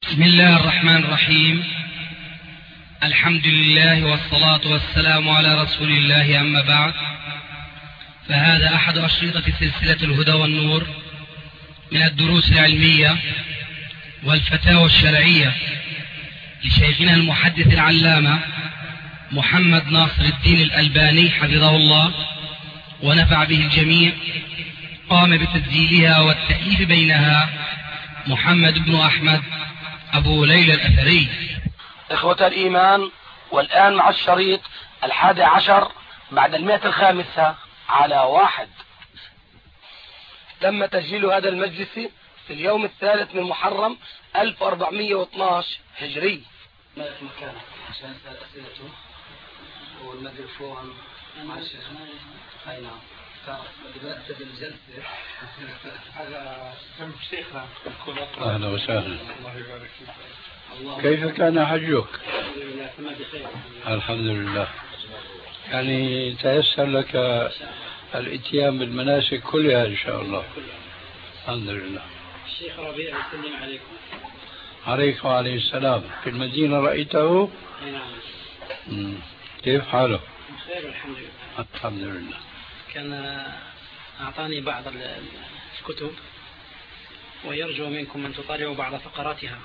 بسم الله الرحمن الرحيم. الحمد لله والصلاة والسلام على رسول الله، أما بعد، فهذا أحد أشرطة سلسلة الهدى والنور من الدروس العلمية والفتاوى الشرعية لشيخنا المحدث العلامة محمد ناصر الدين الألباني حفظه الله ونفع به الجميع. قام بتسجيلها والتأليف بينها محمد بن أحمد أبو ليلى الأثري. إخوة الإيمان، والآن مع الشريط 11 بعد 105 على 1. تم تسجيل هذا المجلس في اليوم 3 من محرم 1412 هجري. ما في مكانه عشان نسأل أسئلته والميكروفون مع الشيخ. أي نعم. أهلا وسهلا. كيف كان حجك؟ الحمد لله. يعني تيسر لك الاتيان بالمناسك كلها إن شاء الله. الحمد لله. الشيخ ربيع يسلم عليكم. عليكم وعليه السلام. في المدينة رأيته؟ نعم. كيف حاله؟ بخير الحمد لله. الحمد لله. كان أعطاني بعض الكتب ويرجو منكم أن تطالعوا بعض فقراتها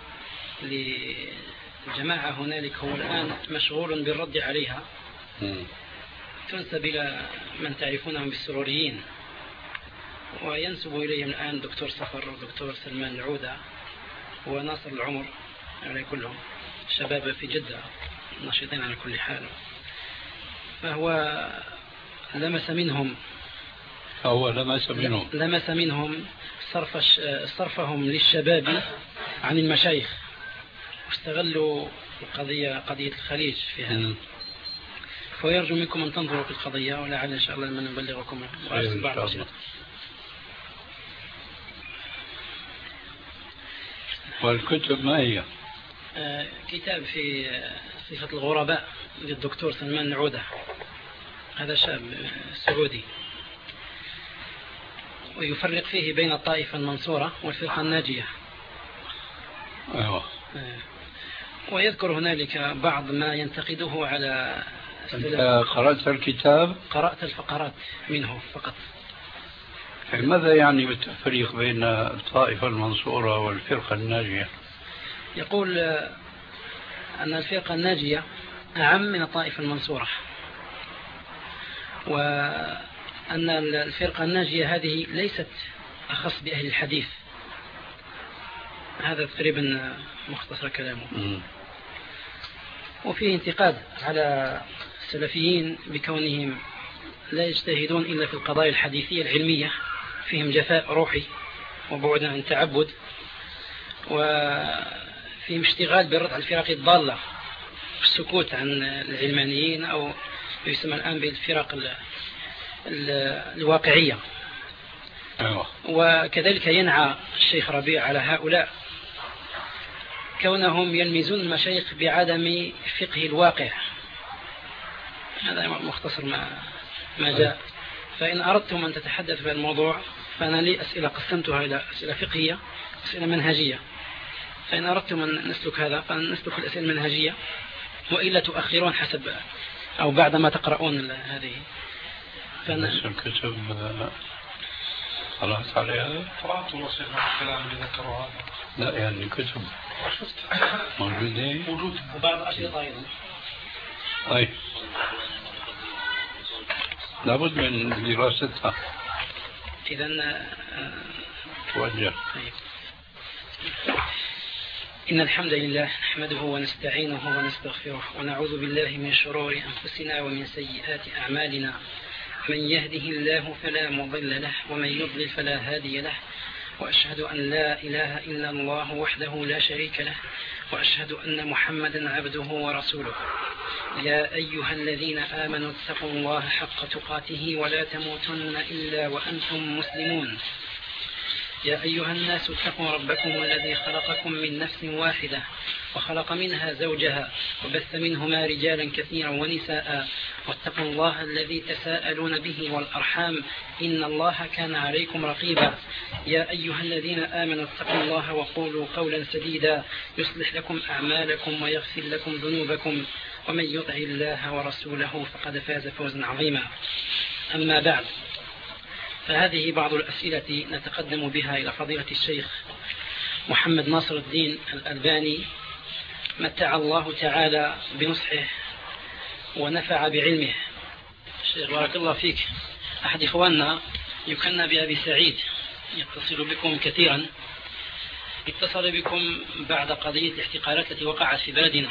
لجماعة هنالك هو الآن مشغول بالرد عليها. تنسب إلى من تعرفونهم بالسروريين، وينسب إليهم الآن الدكتور صفر والدكتور سلمان العودة وناصر العمر، يعني كلهم شباب في جدة نشيطين على كل حال. فهو لمس منهم صرفهم للشباب عن المشايخ، واستغلوا قضية الخليج في هذا. فيرجو منكم أن تنظروا في القضية، ولعل إن شاء الله من نبلغكم بعض الأشياء. والكتب ما هي؟ كتاب في صفة الغرباء للدكتور سلمان العودة، هذا شاب سعودي، ويفرق فيه بين الطائفة المنصورة والفرقة الناجية. ويذكر هنالك بعض ما ينتقده على قرأت الكتاب؟ قرأت الفقرات منه فقط. ماذا يعني بالتفريق بين الطائفة المنصورة والفرقة الناجية؟ يقول أن الفرقة الناجية أعم من الطائفة المنصورة، وأن الفرقة الناجية هذه ليست أخص بأهل الحديث. هذا تقريبا مختصر كلامه. وفيه انتقاد على السلفيين بكونهم لا يجتهدون إلا في القضايا الحديثية العلمية، فيهم جفاء روحي وبعد عن التعبد، وفيهم اشتغال بالرد على الفرق الضالة والسكوت عن العلمانيين، أو يسمى الآن بالفرق الواقعية. وكذلك ينعى الشيخ ربيع على هؤلاء كونهم يلمزون المشايخ بعدم فقه الواقع. هذا مختصر ما جاء. فإن أردتم أن تتحدث في الموضوع فأنا لي أسئلة قسمتها إلى أسئلة فقهية وأسئلة منهجية. فإن أردتم أن نسلك هذا فنسلك الأسئلة المنهجية، وإلا تؤخرون حسب أو بعدما تقرؤون هذه. الكتب قرأت عليها؟ قرأت وصيغة الكلام اللي ذكروا هذا. لا يعني كتب موجودة وبعض أشرطة أيضا. طيب، لابد من دراستها. إذن توجه. طيب. إن الحمد لله نحمده ونستعينه ونستغفره ونعوذ بالله من شرور أنفسنا ومن سيئات أعمالنا. من يهده الله فلا مضل له ومن يضلل فلا هادي له، وأشهد أن لا إله إلا الله وحده لا شريك له، وأشهد أن محمدا عبده ورسوله. يا أيها الذين آمنوا اتقوا الله حق تقاته ولا تموتن إلا وأنتم مسلمون. يا أيها الناس اتقوا ربكم الذي خلقكم من نفس واحدة وخلق منها زوجها وبث منهما رجالا كثيرا ونساء واتقوا الله الذي تساءلون به والأرحام إن الله كان عليكم رقيبا. يا أيها الذين آمنوا اتقوا الله وقولوا قولا سديدا يصلح لكم أعمالكم ويغفر لكم ذنوبكم ومن يطع الله ورسوله فقد فاز فوزا عظيما. أما بعد، فهذه بعض الأسئلة نتقدم بها إلى فضيلة الشيخ محمد ناصر الدين الألباني متع الله تعالى بنصحه ونفع بعلمه. الشيخ بارك الله فيك، أحد إخواننا يكنى بأبي سعيد يتصل بكم كثيرا، اتصل بكم بعد قضية الاحتقالات التي وقعت في بلدنا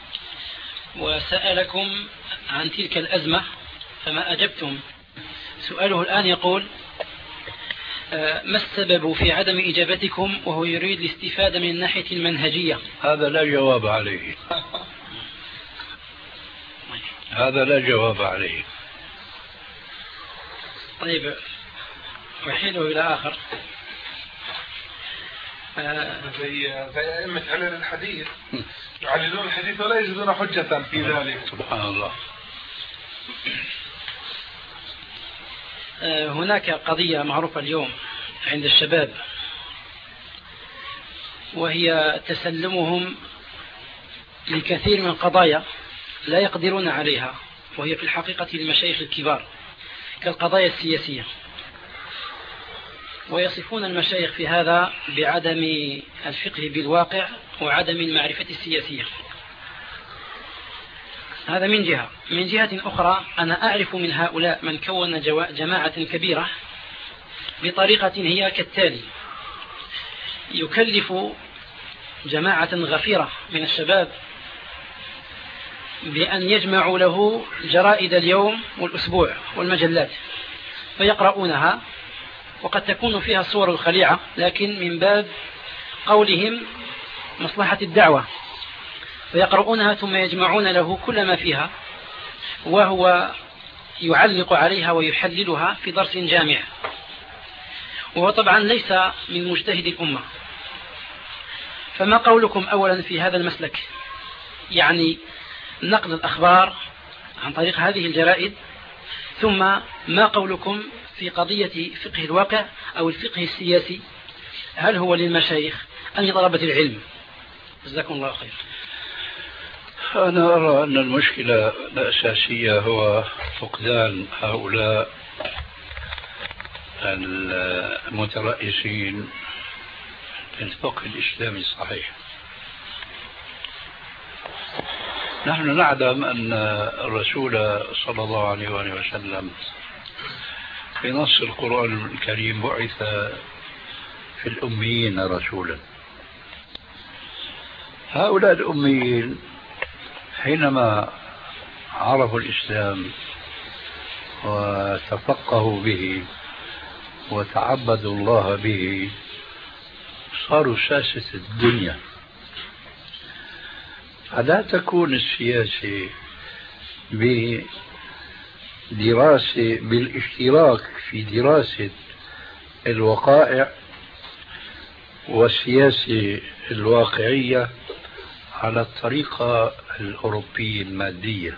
وسألكم عن تلك الأزمة فما أجبتم. سؤاله الآن يقول: ما السبب في عدم إجابتكم وهو يريد الاستفادة من الناحية المنهجية؟ هذا لا جواب عليه. هذا لا جواب عليه. طيب، وحيله إلى آخر. زي أئمة علل الحديث يعللون الحديث ولا يجدون حجة في ذلك. سبحان الله. هناك قضية معروفة اليوم عند الشباب وهي تسلمهم لكثير من القضايا لا يقدرون عليها، وهي في الحقيقة المشايخ الكبار كالقضايا السياسية، ويصفون المشايخ في هذا بعدم الفقه بالواقع وعدم المعرفة السياسية. هذا من جهة. من جهة أخرى أنا أعرف من هؤلاء من كون جماعة كبيرة بطريقة هي كالتالي: يكلف جماعة غفيرة من الشباب بأن يجمعوا له جرائد اليوم والأسبوع والمجلات فيقرؤونها، وقد تكون فيها صور الخليعة لكن من باب قولهم مصلحة الدعوة، فيقرؤونها ثم يجمعون له كل ما فيها وهو يعلق عليها ويحللها في درس جامع، وهو طبعا ليس من مجتهد الأمة. فما قولكم أولا في هذا المسلك، يعني نقل الأخبار عن طريق هذه الجرائد؟ ثم ما قولكم في قضية فقه الواقع أو الفقه السياسي؟ هل هو للمشايخ أم لطلبة العلم؟ جزاكم الله خير. أنا أرى أن المشكلة الأساسية هو فقدان هؤلاء المترأسين للفقه الإسلامي الصحيح. نحن نعلم أن الرسول صلى الله عليه وآله وسلم في نص القرآن الكريم بعث في الأميين رسولا. هؤلاء الأميين حينما عرفوا الإسلام وتفقهوا به وتعبدوا الله به صاروا ساسة الدنيا. فلا تكون السياسة بالاشتراك في دراسة الوقائع والسياسة الواقعية على الطريقة الأوروبية المادية،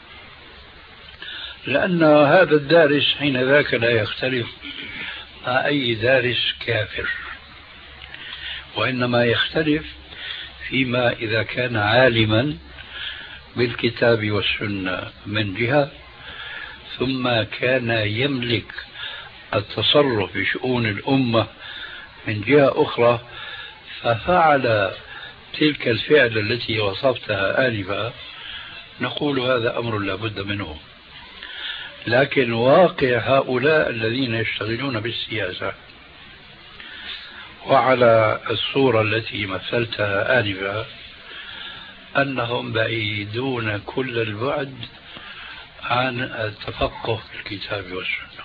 لأن هذا الدارس حين ذاك لا يختلف مع أي دارس كافر، وإنما يختلف فيما إذا كان عالما بالكتاب والسنة من جهة، ثم كان يملك التصرف في شؤون الأمة من جهة أخرى، ففعل تلك الفعل التي وصفتها آنفا، نقول هذا أمر لا بد منه. لكن واقع هؤلاء الذين يشتغلون بالسياسة وعلى الصورة التي مثلتها آنفا أنهم بعيدون كل البعد عن التفقه في الكتاب والسنة.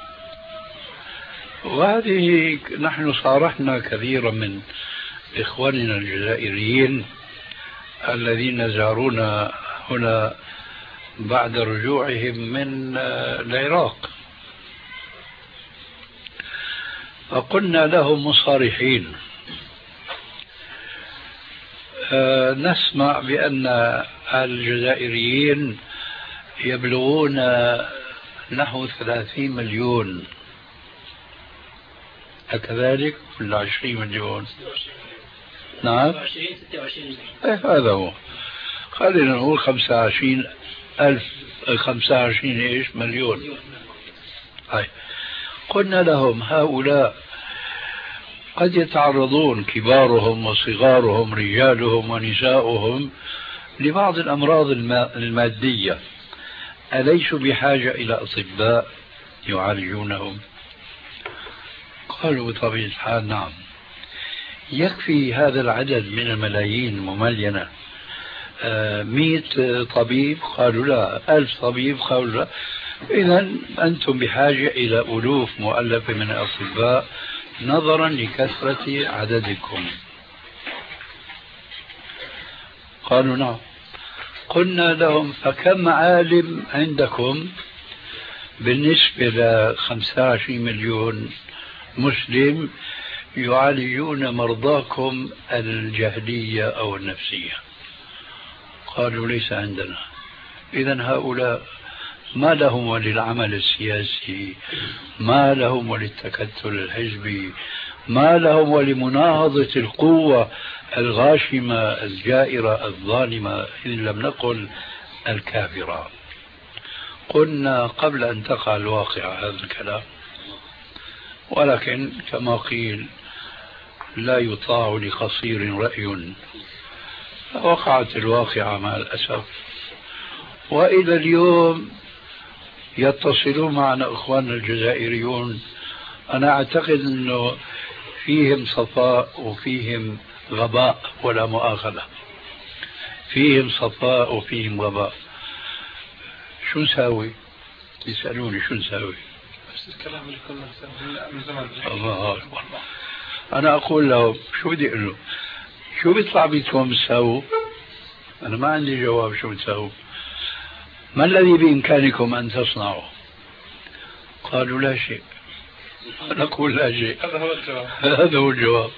وهذه نحن صارحنا كثيرا من إخواننا الجزائريين الذين زارونا هنا بعد رجوعهم من العراق. فقلنا لهم مصارحين نسمع بأن الجزائريين يبلغون نحو 30 مليون، أكذلك ولا 20 مليون؟ نعم 26 هذا هو، خلينا نقول 25 ألف، 25 إيش مليون. هاي قلنا لهم هؤلاء قد يتعرضون كبارهم وصغارهم رجالهم ونساؤهم لبعض الأمراض المادية، أليسوا بحاجة إلى أطباء يعالجونهم؟ قالوا بطبيعة الحال نعم. يكفي هذا العدد من الملايين المملينة 100 طبيب؟ قالوا لا. 1000 طبيب؟ قالوا لا. إذا أنتم بحاجة إلى ألوف مؤلفة من الأطباء نظرا لكثرة عددكم. قالوا نعم. قلنا لهم فكم عالم عندكم بالنسبة ل 25 مليون مسلم يعالجون مرضاكم الجهلية أو النفسية؟ قالوا ليس عندنا. إذن هؤلاء ما لهم وللعمل السياسي، ما لهم وللتكتل الحزبي، ما لهم ولمناهضة القوة الغاشمة الجائرة الظالمة إن لم نقل الكافرة. قلنا قبل أن تقع الواقع هذا الكلام، ولكن كما قيل لا يطاع لقصير رأي، وقعت الواقعة مع الأسف. وإلى اليوم يتصلون معنا إخواننا الجزائريون، أنا أعتقد أنه فيهم صفاء وفيهم غباء، ولا مؤاخذة، فيهم صفاء وفيهم غباء. شو نساوي؟ يسألوني شو نساوي؟ بس الكلام اللي كنا نسويه من زمان. الله أكبر. أنا أقول لهم شو بدي أقول له؟ شو بيطلع بيتكم تساووا؟ أنا ما عندي جواب شو بتساووا. ما الذي بإمكانكم أن تصنعوا؟ قالوا لا شيء. أنا أقول لا شيء. هذا هو الجواب. هذا هو الجواب.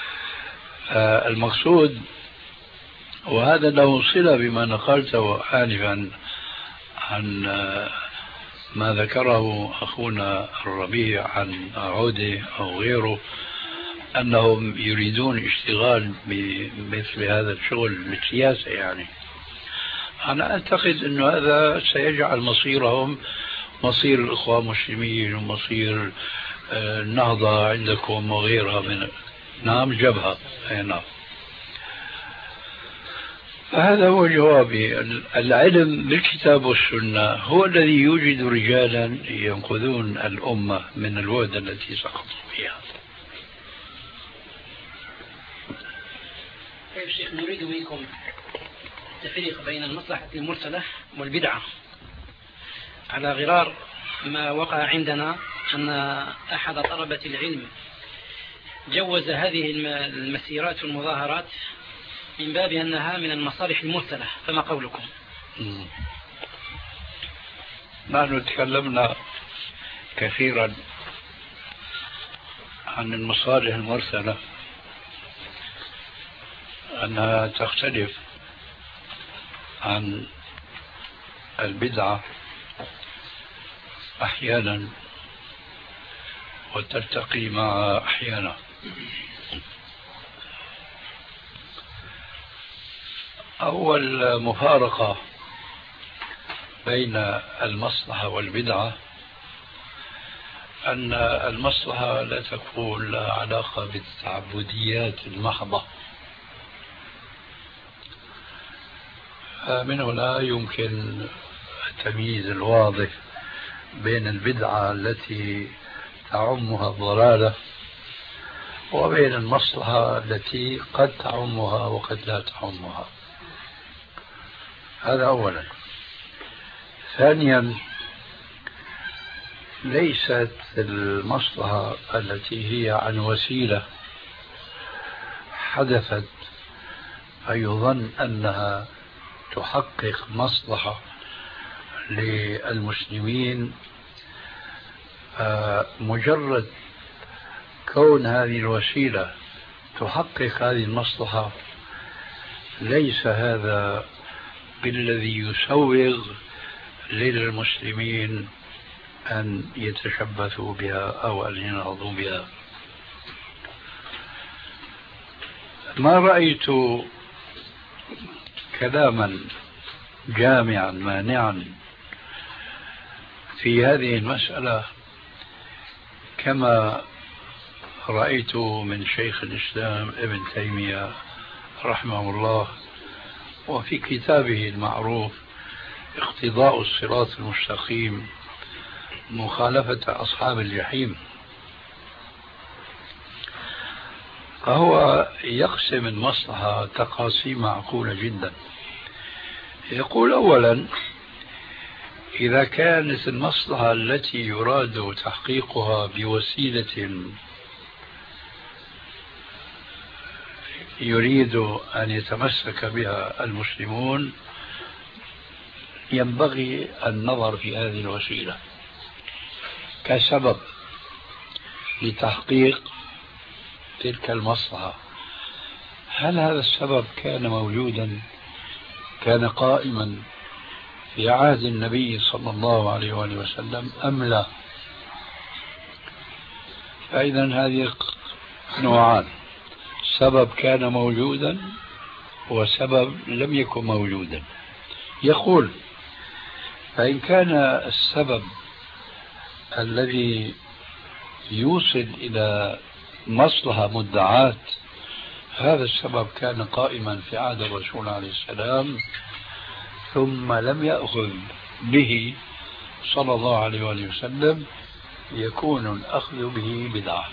المقصود، وهذا له صلة بما نقلته آنفا عن ما ذكره أخونا الربيع عن عودة أو غيره، أنهم يريدون اشتغال بمثل هذا الشغل بالسياسة. يعني أنا أعتقد أن هذا سيجعل مصيرهم مصير الإخوان المسلمين ومصير النهضة عندكم وغيرها من نعم جبهة. نعم. فهذا هو جوابي. العلم بالكتاب والسنة هو الذي يوجد رجالا ينقذون الأمة من الوهدة التي سقطوا فيها. طيب شيخ، نريد منكم التفريق بين المصلحة المرسلة والبدعة، على غرار ما وقع عندنا أن أحد طلبة العلم جوز هذه المسيرات والمظاهرات من باب أنها من المصالح المرسلة، فما قولكم؟ نحن تكلمنا كثيرا عن المصالح المرسلة، أنها تختلف عن البدعة أحيانا وتلتقي مع أحيانا. أول مفارقة بين المصلحة والبدعة أن المصلحة لا تكون لها علاقة بالتعبديات المحضة، من هنا يمكن التمييز الواضح بين البدعة التي تعمها الضلالة وبين المصلحة التي قد تعمها وقد لا تعمها. هذا أولا. ثانيا، ليست المصلحة التي هي عن وسيلة حدثت فيظن أنها تحقق مصلحة للمسلمين مجرد كون هذه الوسيلة تحقق هذه المصلحة ليس هذا بالذي يسوغ للمسلمين أن يتشبثوا بها أو أن ينهضوا بها. ما رأيت كلاما جامعا مانعا في هذه المسألة كما رأيت من شيخ الإسلام ابن تيمية رحمه الله، وفي كتابه المعروف اقتضاء الصراط المستقيم مخالفة أصحاب الجحيم. فهو يقسم المصلحة تقاسيم معقولة جدا. يقول أولا: إذا كانت المصلحة التي يراد تحقيقها بوسيلة يريد أن يتمسك بها المسلمون، ينبغي النظر في هذه الوسيلة كسبب لتحقيق تلك المصلحة. هل هذا السبب كان موجودا، كان قائما في عهد النبي صلى الله عليه وآله وسلم أم لا؟ فإذا هذه نوعان: سبب كان موجودا وسبب لم يكن موجودا. يقول: فإن كان السبب الذي يوصل إلى مصلحة مدعاة هذا السبب كان قائما في عهد الرسول عليه السلام ثم لم يأخذ به صلى الله عليه وآله وسلم، يكون الأخذ به بدعة.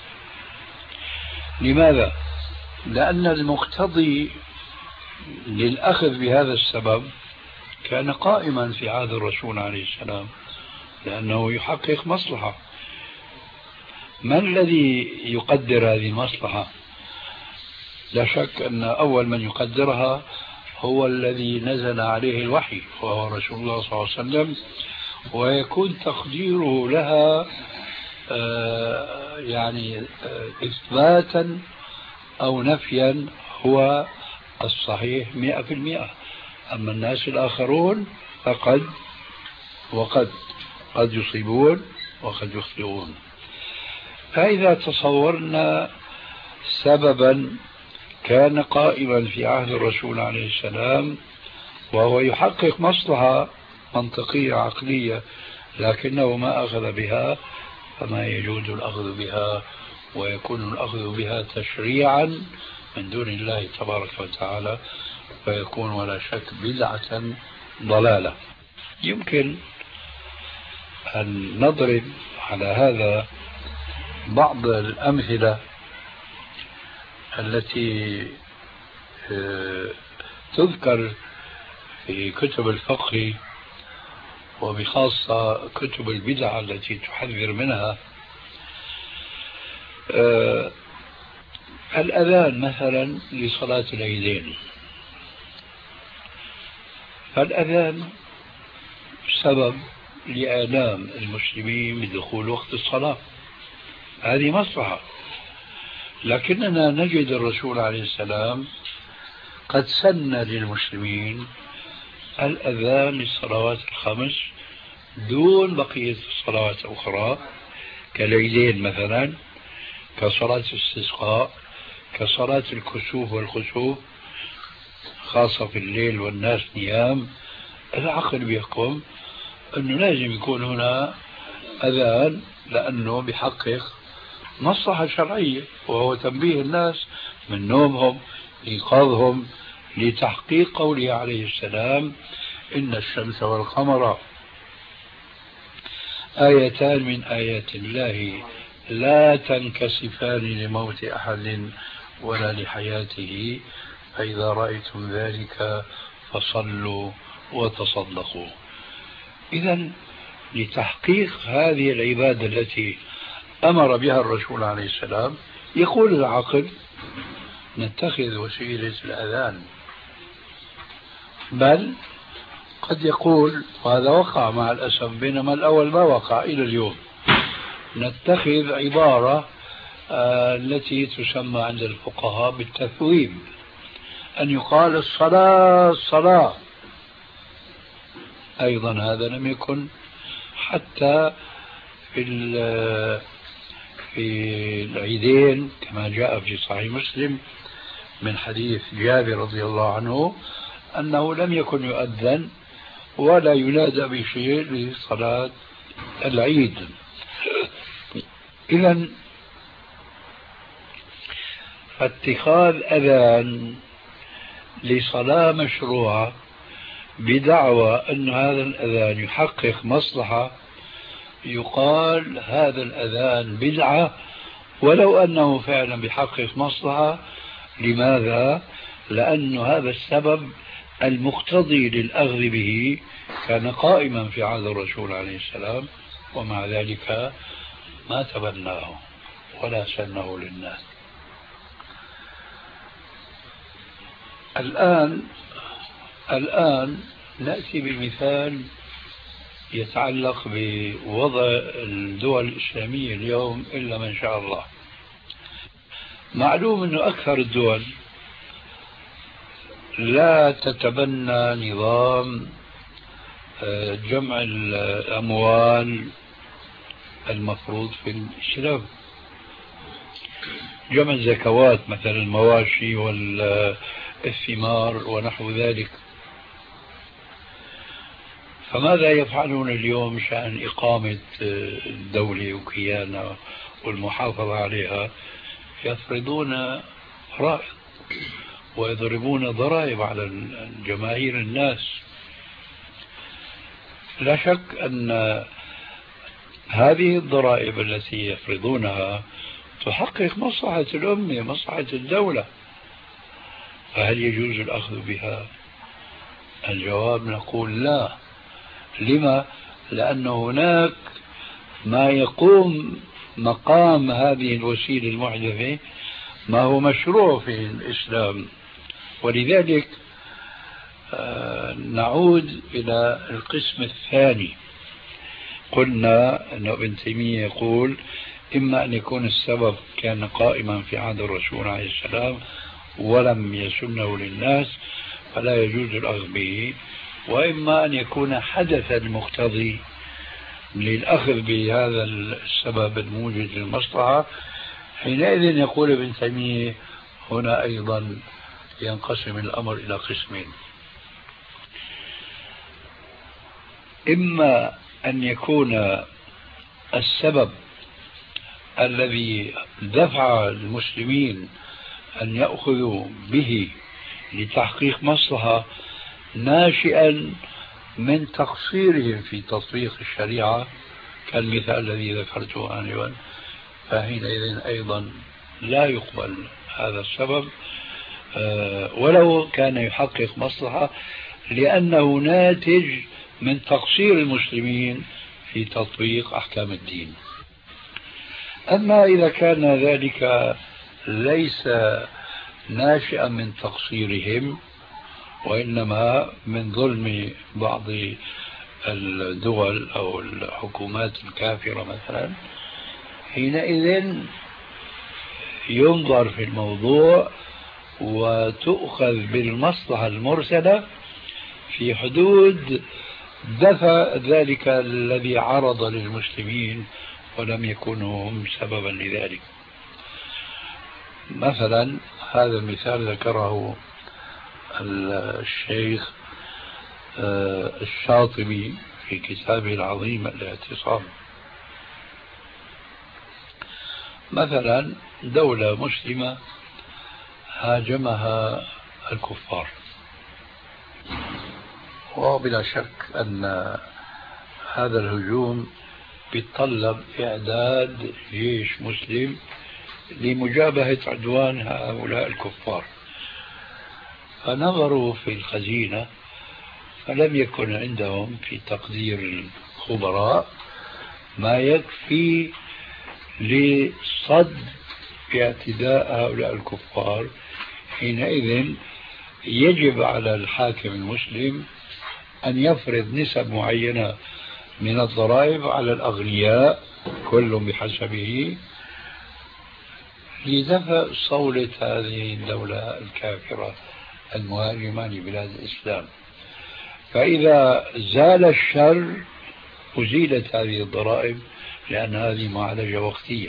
لماذا؟ لأن المقتضي للأخذ بهذا السبب كان قائما في عهد الرسول عليه السلام، لأنه يحقق مصلحة. من الذي يقدر هذه المصلحة؟ لا شك أن أول من يقدرها هو الذي نزل عليه الوحي، وهو رسول الله صلى الله عليه وسلم، ويكون تقديره لها إثباتا أو نفيا هو الصحيح 100%. أما الناس الآخرون فقد قد يصيبون وقد يخطئون. فإذا تصورنا سببا كان قائما في عهد الرسول عليه السلام وهو يحقق مصلحة منطقية عقلية لكنه ما أخذ بها، فما يجوز الأخذ بها، ويكون الأخذ بها تشريعا من دون الله تبارك وتعالى، فيكون ولا شك بدعة ضلالة. يمكن أن نضرب على هذا بعض الأمثلة التي تذكر في كتب الفقه وبخاصة كتب البدع التي تحذر منها. الأذان مثلا لصلاة العيدين، فالأذان سبب لإعلام المسلمين بدخول وقت الصلاة، هذه مصلحة. لكننا نجد الرسول عليه السلام قد سن للمسلمين الأذان للصلوات الخمس دون بقية الصلوات الأخرى، كالعيدين مثلا، كصلاة الاستسقاء، كصلاة الكسوف والخسوف، خاصة في الليل والناس نيام. العقل بيحكم أنه لازم يكون هنا أذان، لأنه بيحقق مصلحة شرعية، وهو تنبيه الناس من نومهم، إيقاظهم، لتحقيق قوله عليه السلام: إن الشمس والقمر آيتان من آيات الله لا تنكسفان لموت أحد ولا لحياته، فإذا رأيتم ذلك فصلوا وتصدقوا. إذن لتحقيق هذه العبادة التي أمر بها الرسول عليه السلام، يقول العقل: نتخذ وسيلة الأذان. بل قد يقول، وهذا وقع مع الأسف، بينما الأول ما وقع إلى اليوم، نتخذ عبارة التي تسمى عند الفقهاء بالتثويب، أن يقال الصلاة الصلاة. أيضا هذا لم يكن حتى في العيدين، كما جاء في صحيح مسلم من حديث جابر رضي الله عنه أنه لم يكن يؤذن ولا ينادى بشيء لصلاة العيد. إذن فاتخاذ أذان لصلاة مشروعة بدعوى أن هذا الأذان يحقق مصلحة، يقال هذا الأذان بدعة ولو أنه فعلا بيحقق مصلحة. لماذا؟ لأن هذا السبب المقتضي للأخذ به كان قائما في عهد الرسول عليه السلام، ومع ذلك ما تبناه ولا سنه للناس. الآن نأتي بمثال يتعلق بوضع الدول الإسلامية اليوم إلا من شاء الله. معلوم أن أكثر الدول لا تتبنى نظام جمع الأموال المفروض في الإسلام، جمع الزكوات مثل المواشي والثمار ونحو ذلك. فماذا يفعلون اليوم شأن إقامة الدولة وكيانها والمحافظة عليها؟ يفرضون فرائض ويضربون ضرائب على الجماهير الناس. لا شك أن هذه الضرائب التي يفرضونها تحقق مصلحة الأمة، مصلحة الدولة، فهل يجوز الأخذ بها؟ الجواب نقول لا. لما؟ لأن هناك ما يقوم مقام هذه الوسيلة المحدثة ما هو مشروع في الإسلام. ولذلك نعود إلى القسم الثاني. قلنا أن ابن تيمية يقول إما أن يكون السبب كان قائما في عهد الرسول عليه السلام ولم يسنه للناس فلا يجوز الأخذ به، وإما أن يكون حدث المقتضي للأخذ بهذا السبب الموجد للمصلحة. حينئذ يقول ابن تيمية هنا أيضا ينقسم الأمر إلى قسمين: إما أن يكون السبب الذي دفع المسلمين أن يأخذوا به لتحقيق مصلحة ناشئا من تقصيرهم في تطبيق الشريعة كالمثال الذي ذكرته آنفا، فحينئذ أيضا لا يقبل هذا السبب ولو كان يحقق مصلحة، لأنه ناتج من تقصير المسلمين في تطبيق أحكام الدين. أما إذا كان ذلك ليس ناشئا من تقصيرهم وإنما من ظلم بعض الدول أو الحكومات الكافرة مثلا، حينئذ ينظر في الموضوع وتؤخذ بالمصلحة المرسلة في حدود دفع ذلك الذي عرض للمسلمين ولم يكونوا هم سببا لذلك. مثلا هذا المثال ذكره الشيخ الشاطبي في كتابه العظيم الاعتصام. مثلا دولة مسلمة هاجمها الكفار، وبلا شك أن هذا الهجوم يتطلب إعداد جيش مسلم لمجابهة عدوان هؤلاء الكفار. فنظروا في الخزينة فلم يكن عندهم في تقدير الخبراء ما يكفي لصد اعتداء هؤلاء الكفار. حينئذ يجب على الحاكم المسلم أن يفرض نسب معينة من الضرائب على الأغنياء كل بحسبه لدفع صولة هذه الدولة الكافرة المهاجمة لبلاد الإسلام. فإذا زال الشر أزيلت هذه الضرائب، لأن هذه معالجة وقتية.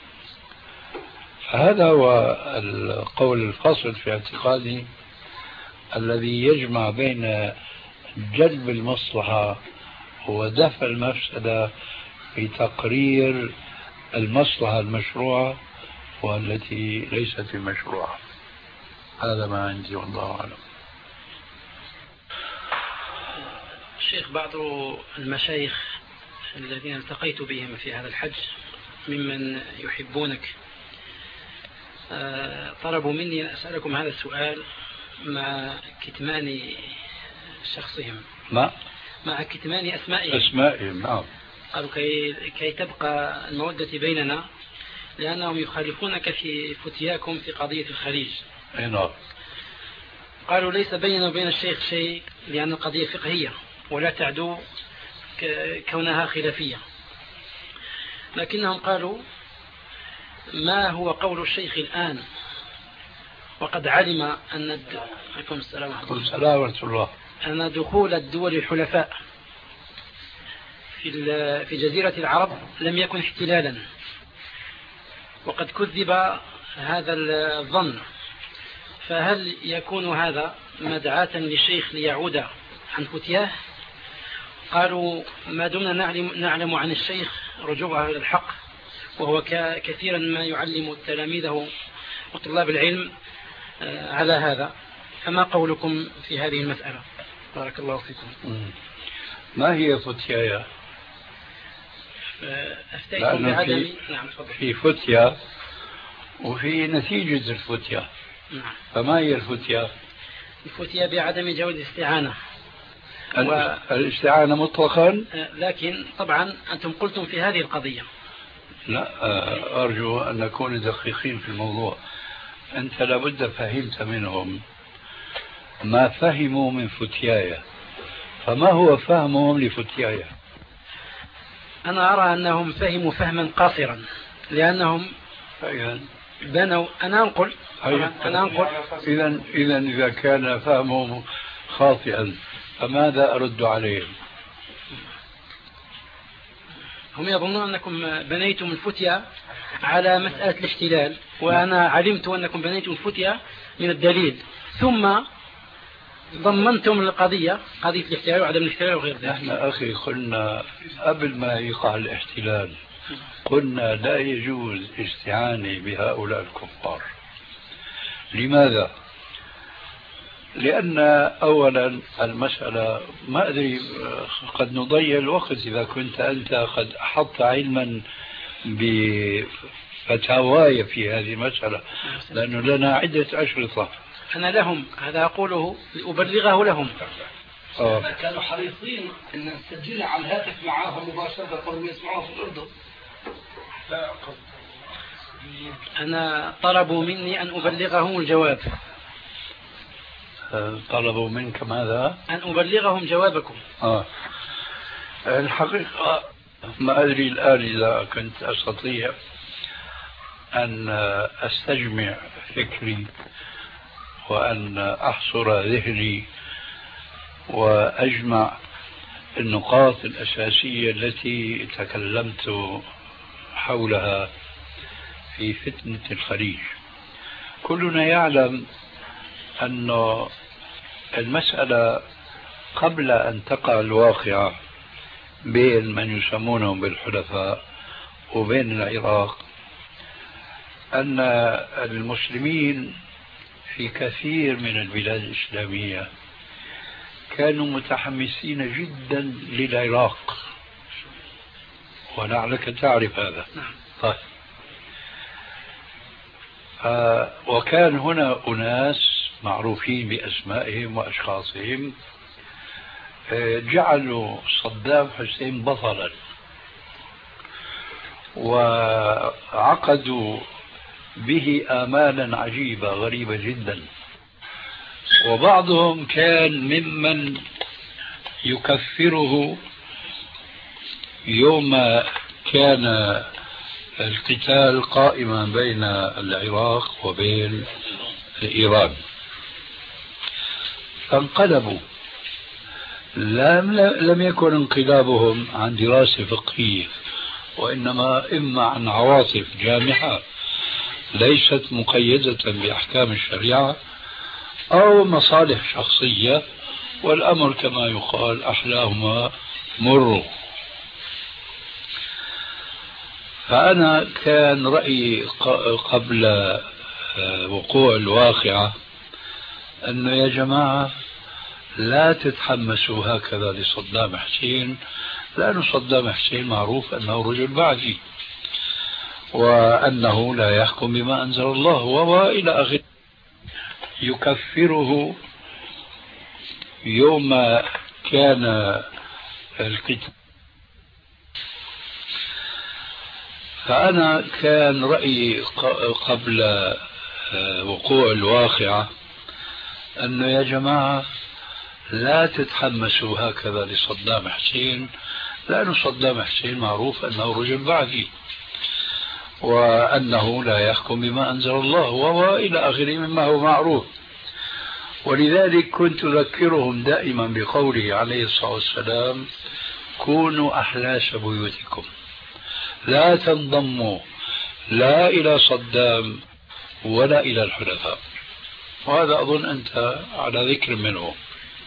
فهذا هو القول الفصل في اعتقادي الذي يجمع بين جلب المصلحة ودفع المفسدة في تقرير المصلحة المشروعة والتي ليست المشروعة. هذا ما عندي والله أعلم. الشيخ، بعض المشايخ الذين التقيت بهم في هذا الحج ممن يحبونك طلبوا مني أن أسألكم هذا السؤال مع كتمان شخصهم، مع كتمان أسمائهم. نعم. قالوا كي تبقى المودة بيننا، لأنهم يخالفونك في فتياكم في قضية الخليج. نعم. قالوا ليس بيننا وبين الشيخ شيء، لأن القضية فقهية ولا تعدو كونها خلافية، لكنهم قالوا ما هو قول الشيخ الآن وقد علم أن أن دخول الدول الحلفاء في جزيرة العرب لم يكن احتلالا، وقد كذب هذا الظن، فهل يكون هذا مدعاة للشيخ ليعود عن فتياه؟ قالوا ما دمنا نعلم عن الشيخ رجوعه إلى الحق، وهو كثيرا ما يعلم تلاميذه وطلاب العلم على هذا، فما قولكم في هذه المسألة؟ بارك الله فيكم. ما هي فتيايا؟ أفتيتم بعدم. نعم. في فتيا وفي نتيجة الفتيا. نعم. فما هي الفتيا؟ الفتيا بعدم جواز الاستعانة. الاستعانة مطلقا، لكن طبعا أنتم قلتم في هذه القضية. لا، أرجو أن نكون دقيقين في الموضوع. أنت لابد فهمت منهم ما فهموا من فتيايا، فما هو فهمهم لفتيايا؟ أنا أرى أنهم فهموا فهما قاصرا، لأنهم بنوا. أنا أنقل. إذا كان فهمهم خاطئا فماذا أرد عليهم؟ هم يظنون أنكم بنيتم الفتيا على مسألة الاحتلال، وأنا علمت أنكم بنيتم الفتيا من الدليل، ثم ضمنتم القضية قضية الاحتلال وعدم الاحتلال وغير ذلك. نحن أخي قلنا قبل ما يقع الاحتلال، قلنا لا يجوز استعانة بهؤلاء الكفار. لماذا؟ لأن أولا المسألة ما أدري، قد نضيع الوقت إذا كنت أنت قد أحطت علما بفتاواي في هذه المسألة، لأنه لنا عدة أشرطة. أنا لهم هذا أقوله لأبلغه لهم. كانوا حريصين أن نسجلها على الهاتف معاهم مباشرة قبل يسمعوها في الأردن. أنا طلبوا مني أن أبلغهم الجواب. طلبوا منك ماذا؟ أن أبلغهم جوابكم. الحقيقة ما أدري الآن إذا كنت أستطيع أن أستجمع فكري وأن أحصر ذهني وأجمع النقاط الأساسية التي تكلمت حولها في فتنة الخليج. كلنا يعلم أن المسألة قبل أن تقع الواقعة بين من يسمونهم بالحلفاء وبين العراق، أن المسلمين في كثير من البلاد الإسلامية كانوا متحمسين جدا للعراق، ولعلك تعرف هذا. طيب. وكان هنا أناس معروفين بأسمائهم وأشخاصهم جعلوا صدام حسين بطلا، وعقدوا به آمالا عجيبة غريبة جدا. وبعضهم كان ممن يكفره يوم كان القتال قائما بين العراق وبين إيران، فانقلبوا. لم يكن انقلابهم عن دراسة فقهية، وإنما إما عن عواطف جامحة ليست مقيدة بأحكام الشريعة، أو مصالح شخصية، والأمر كما يقال أحلاهما مر. فأنا كان رأيي قبل وقوع الواقعة أنه يا جماعة لا تتحمسوا هكذا لصدام حسين، لأن صدام حسين معروف أنه رجل بعثي وأنه لا يحكم بما أنزل الله وإلى آخره. يكفره يوم كان القتال. فأنا كان رأيي قبل وقوع الواقعة أنه يا جماعة لا تتحمسوا هكذا لصدام حسين، لأن صدام حسين معروف أنه رجل بعثي وأنه لا يحكم بما أنزل الله وإلى آخره مما هو معروف. ولذلك كنت أذكرهم دائما بقوله عليه الصلاة والسلام: كونوا أحلاس بيوتكم، لا تنضموا لا إلى صدام ولا إلى الحلفاء. وهذا أظن أنت على ذكر منه.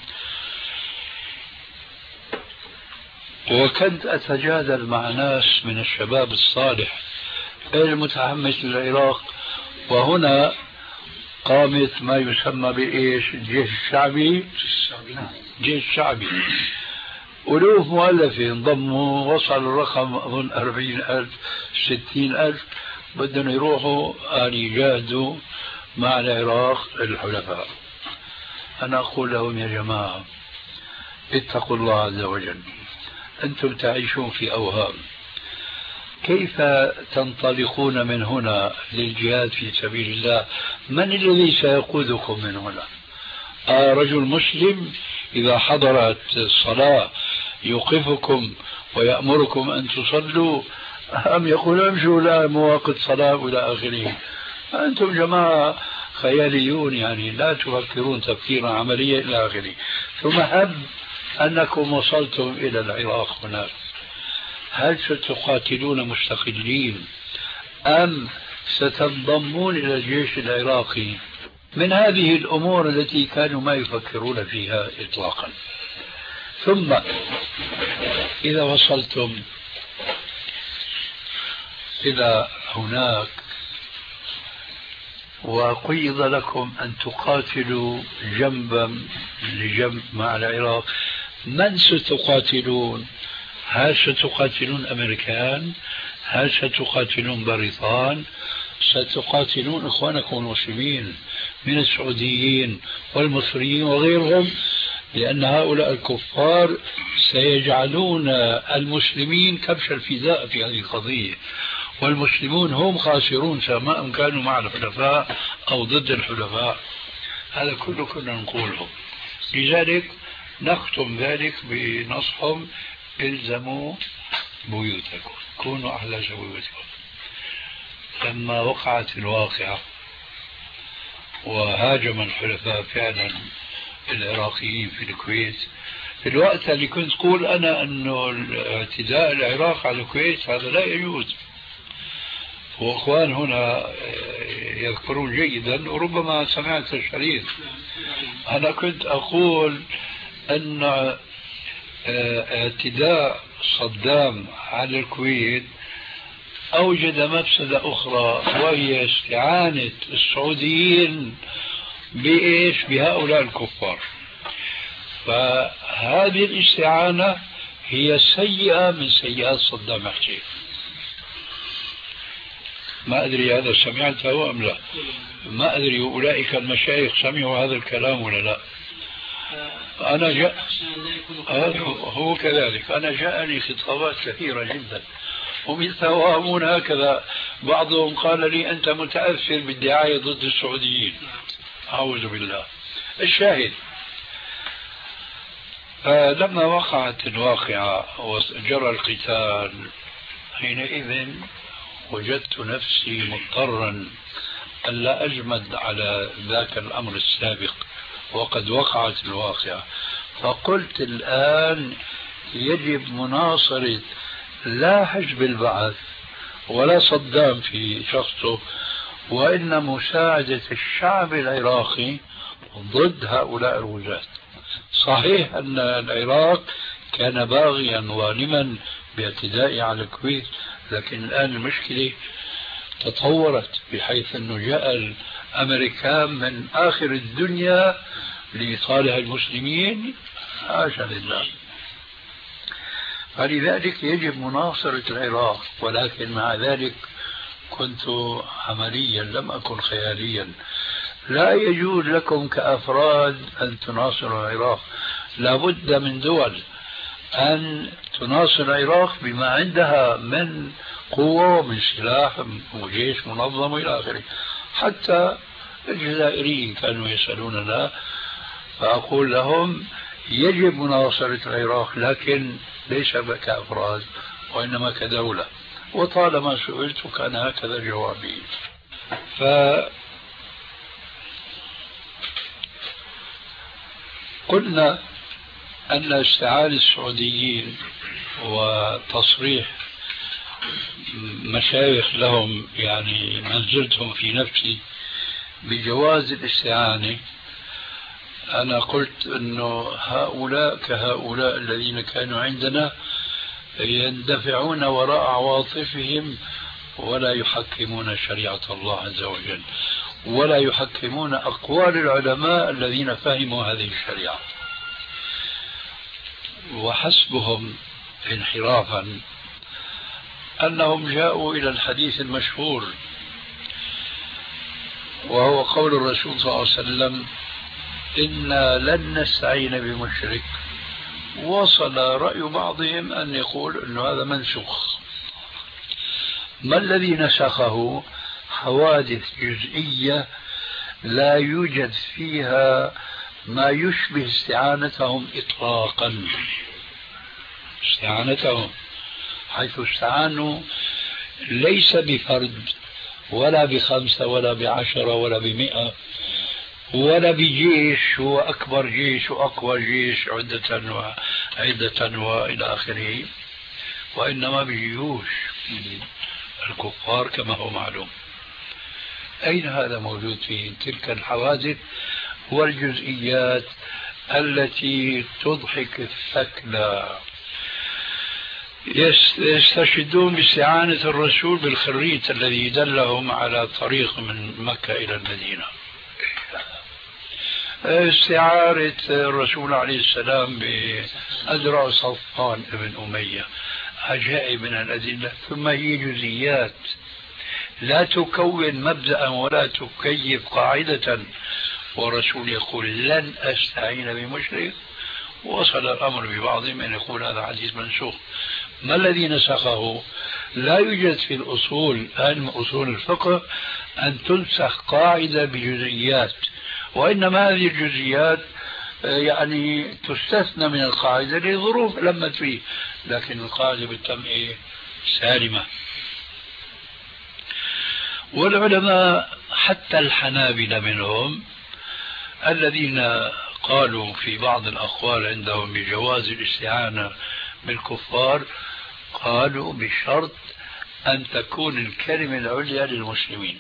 وكنت أتجادل مع ناس من الشباب الصالح المتحمس للعراق، وهنا قامت ما يسمى بإيش؟ الجيش الشعبي. الجيش الشعبي ألوف مؤلفة انضموا، وصل الرقم أظن 40,000 60,000 بدهم يروحوا يجاهدوا مع العراق الحلفاء. أنا أقول لهم: يا جماعة اتقوا الله عز وجل، أنتم تعيشون في أوهام. كيف تنطلقون من هنا للجهاد في سبيل الله؟ من الذي سيقودكم من هنا؟ رجل مسلم إذا حضرت الصلاة يوقفكم ويأمركم أن تصلوا، أم يقول امشوا لا مواقت صلاة إلى آخره؟ أنتم جماعة خياليون، يعني لا تفكرون تفكيرا عمليا إلى آخره. ثم هب أنكم وصلتم إلى العراق هناك، هل ستقاتلون مستقلين أم ستنضمون إلى الجيش العراقي؟ من هذه الأمور التي كانوا ما يفكرون فيها إطلاقا. ثم إذا وصلتم إلى هناك وقيض لكم أن تقاتلوا جنبا لجنب مع العراق، من ستقاتلون؟ هل ستقاتلون أمريكان؟ هل ستقاتلون بريطان؟ ستقاتلون إخوانكم المسلمين من السعوديين والمصريين وغيرهم، لأن هؤلاء الكفار سيجعلون المسلمين كبش الفداء في هذه القضية، والمسلمون هم خاسرون سواء كانوا مع الحلفاء أو ضد الحلفاء. هذا كله كنا نقوله. لذلك نختم ذلك بنصحهم: الزموا بيوتكم، كونوا أحلاس بيوتكم. لما وقعت الواقعة وهاجم الحلفاء فعلا العراقيين في الكويت، في الوقت اللي كنت أقول أنا أنه اعتداء العراق على الكويت هذا لا يجوز، وأخوان هنا يذكرون جيدا وربما سمعت الشريط، أنا كنت أقول أن اعتداء صدام على الكويت أوجد مفسدة أخرى، وهي استعانة السعوديين بإيش؟ بهؤلاء الكفار. فهذه الاستعانة هي سيئة من سيئات صدام حسين. ما أدري هذا سمعته أم لا، ما أدري أولئك المشايخ سمعوا هذا الكلام ولا لا. أنا هو كذلك، أنا جاءني خطابات كثيرة جدا ومتوهمون هكذا. بعضهم قال لي: أنت متأثر بالدعاية ضد السعوديين. أعوذ بالله. الشاهد، لما وقعت الواقعة وجرى القتال، حينئذ وجدت نفسي مضطرا ألا أجمد على ذاك الأمر السابق، وقد وقعت الواقعة. فقلت الآن يجب مناصرة لا حزب البعث ولا صدام في شخصه، وإن مساعدة الشعب العراقي ضد هؤلاء الوجات. صحيح أن العراق كان باغيا ظالما باعتداء على الكويت، لكن الآن المشكلة تطورت بحيث أنه جاء الأمريكان من آخر الدنيا لصالح المسلمين، حاشا لله. فلذلك يجب مناصرة العراق، ولكن مع ذلك كنت عمليا لم أكن خياليا. لا يجوز لكم كأفراد أن تناصروا العراق، لا بد من دول أن تناصر العراق بما عندها من قوة ومن سلاح وجيش منظم إلى آخره. حتى الجزائريين كانوا يسألوننا، فأقول لهم يجب مناصرة العراق، لكن ليس كأفراد وإنما كدولة. وطالما سئلت كان هكذا جوابي. فقلنا أن استعانة السعوديين وتصريح مشايخ لهم يعني منزلتهم في نفسي بجواز الاستعانة، أنا قلت أنه هؤلاء كهؤلاء الذين كانوا عندنا يندفعون وراء عواطفهم ولا يحكمون شريعة الله عز وجل، ولا يحكمون أقوال العلماء الذين فهموا هذه الشريعة. وحسبهم انحرافا أنهم جاءوا إلى الحديث المشهور، وهو قول الرسول صلى الله عليه وسلم: إنا لن نستعين بمشرك. وصل رأي بعضهم أن يقول أن هذا منسوخ. ما الذي نسخه؟ حوادث جزئية لا يوجد فيها ما يشبه استعانتهم إطلاقا. استعانتهم حيث استعانوا ليس بفرد ولا ب5 ولا ب10 ولا ب100 ولا بجيش هو أكبر جيش وأقوى جيش عدة وإلى آخره، وإنما بجيوش الكفار كما هو معلوم. أين هذا موجود في تلك الحوادث والجزئيات التي تضحك الثكلى؟ يستشهدون باستعانة الرسول بالخريت الذي دلهم على طريق من مكة إلى المدينة، استعارة الرسول عليه السلام بأذرع صفوان بن أمية، عجائب من الأدلة. ثم هي جزئيات لا تكون مبدأ ولا تكيف قاعدة، ورسول يقول لن أستعين بمشرك. وصل الأمر ببعضهم أن يقول هذا حديث منسوخ. ما الذي نسخه؟ لا يوجد في الأصول، علم أصول الفقه، أن تنسخ قاعدة بجزئيات، وإنما هذه الجزئيات يعني تستثنى من القاعدة لظروف لمت فيه، لكن القاعدة بالتم سالمة. والعلماء حتى الحنابلة منهم الذين قالوا في بعض الأقوال عندهم بجواز الاستعانة بالكفار، قالوا بشرط أن تكون الكلمة العليا للمسلمين.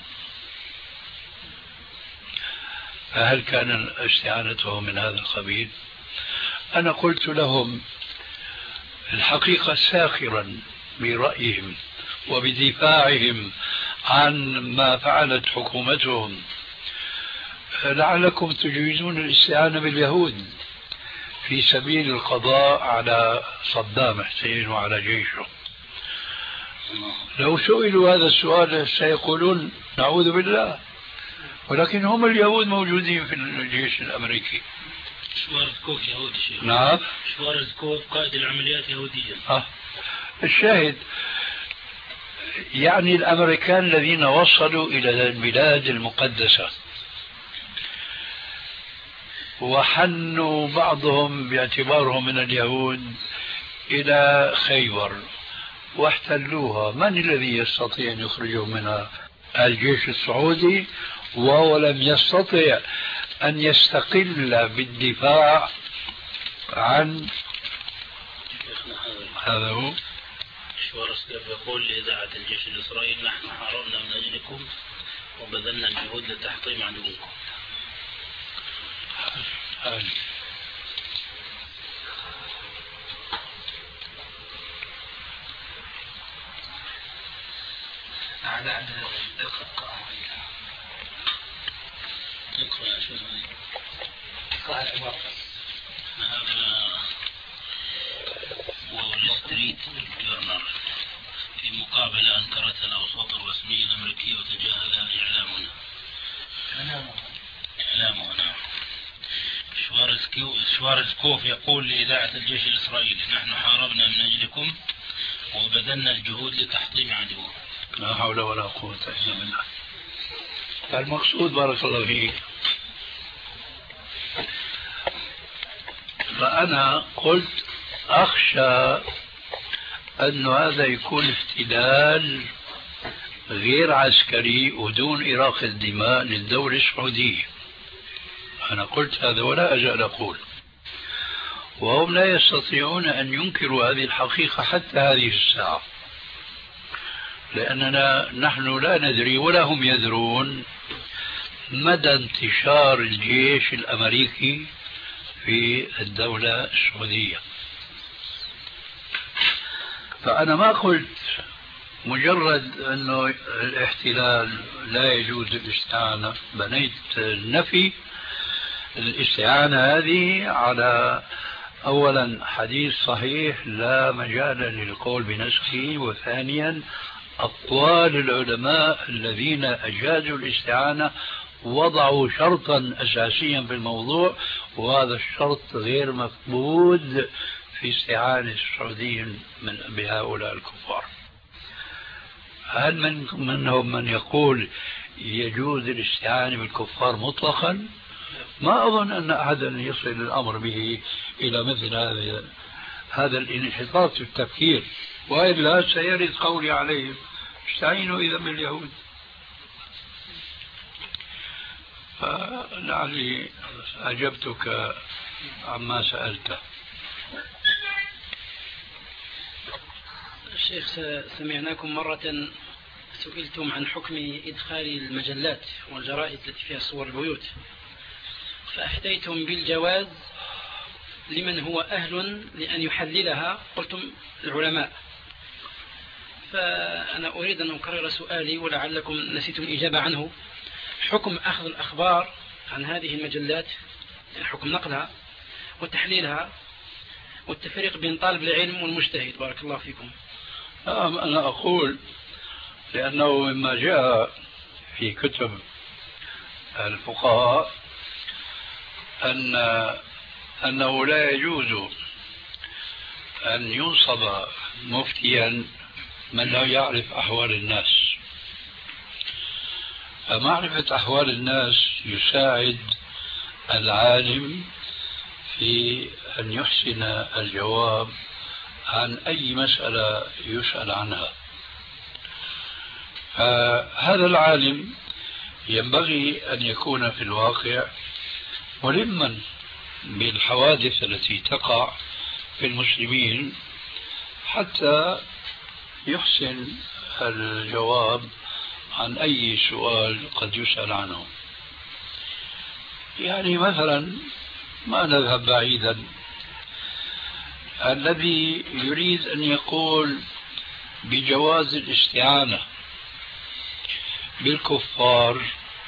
فهل كان استعانتهم من هذا القبيل؟ أنا قلت لهم الحقيقة ساخرا برأيهم وبدفاعهم عن ما فعلت حكومتهم، لعلكم تجيزون الاستعانة باليهود في سبيل القضاء على صدام حسين وعلى جيشه. لو سئلوا هذا السؤال سيقولون نعوذ بالله، ولكن هم اليهود موجودين في الجيش الأمريكي. شوارزكوف يهودي شيخ. نعم، شوارزكوف قائد العمليات يهودية. الشاهد يعني الأمريكان الذين وصلوا إلى البلاد المقدسة وحنوا بعضهم باعتبارهم من اليهود إلى خيبر واحتلوها، من الذي يستطيع أن يخرجهم منها؟ الجيش السعودي، وهو لم يستطع أن يستقل بالدفاع عن هذا. هو شوارز كيف يقول لإذاعة الجيش الإسرائيلي: نحن حاربنا من أجلكم وبذلنا الجهود لتحطيم عدوكم. اقرأ شو اقرأ العبارة. هذا وول ستريت جورنال: في مقابلة أنكرتها الأوساط الرسمية الأمريكية وتجاهلها إعلامها. نعم. شوارز كوف يقول لإذاعة الجيش الإسرائيلي: نحن حاربنا من أجلكم وبذلنا الجهود لتحطيم عدوكم. لا حول ولا قوة إلا بالله. المقصود بارك الله فيك، فأنا قلت أخشى أن هذا يكون احتلال غير عسكري ودون إراقة الدماء للدولة السعودية. أنا قلت هذا ولا أزال أقول، وهم لا يستطيعون أن ينكروا هذه الحقيقة حتى هذه الساعة، لأننا نحن لا ندري ولا هم يدرون مدى انتشار الجيش الأمريكي في الدولة السعودية. فأنا ما قلت مجرد أنه الاحتلال لا يجوز الاستعانة، بنيت النفي الاستعانة هذه على أولا حديث صحيح لا مجال للقول بنسخه، وثانيا أقوال العلماء الذين أجازوا الاستعانة وضعوا شرطا أساسيا في الموضوع، وهذا الشرط غير مقبول في استعانة السعوديين بهؤلاء الكفار. هل منهم من يقول يجوز الاستعانة بالكفار مطلقا؟ ما أظن أن أحدا يصل الأمر به إلى مثل هذا الانحطاط في التفكير، وإلا سيرد قولي عليهم: استعينوا إذا باليهود. فلعلي أجبتك عما سألته. الشيخ، سمعناكم مرة سئلتم عن حكم إدخال المجلات والجرائد التي فيها صور البيوت، فأفتيتم بالجواز لمن هو أهل لأن يحللها، قلتم العلماء. فأنا أريد أن أكرر سؤالي ولعلكم نسيتم الإجابة عنه: حكم أخذ الأخبار عن هذه المجلات، حكم نقلها وتحليلها والتفريق بين طالب العلم والمجتهد. بارك الله فيكم. أنا أقول لأنه مما جاء في كتب الفقهاء أنه لا يجوز أن ينصب مفتيا من لا يعرف أحوال الناس. فمعرفة أحوال الناس يساعد العالم في أن يحسن الجواب عن أي مسألة يسأل عنها. فهذا العالم ينبغي أن يكون في الواقع ملما بالحوادث التي تقع في المسلمين حتى يحسن الجواب عن أي سؤال قد يسأل عنه. يعني مثلا ما نذهب بعيدا، الذي يريد أن يقول بجواز الاستعانة بالكفار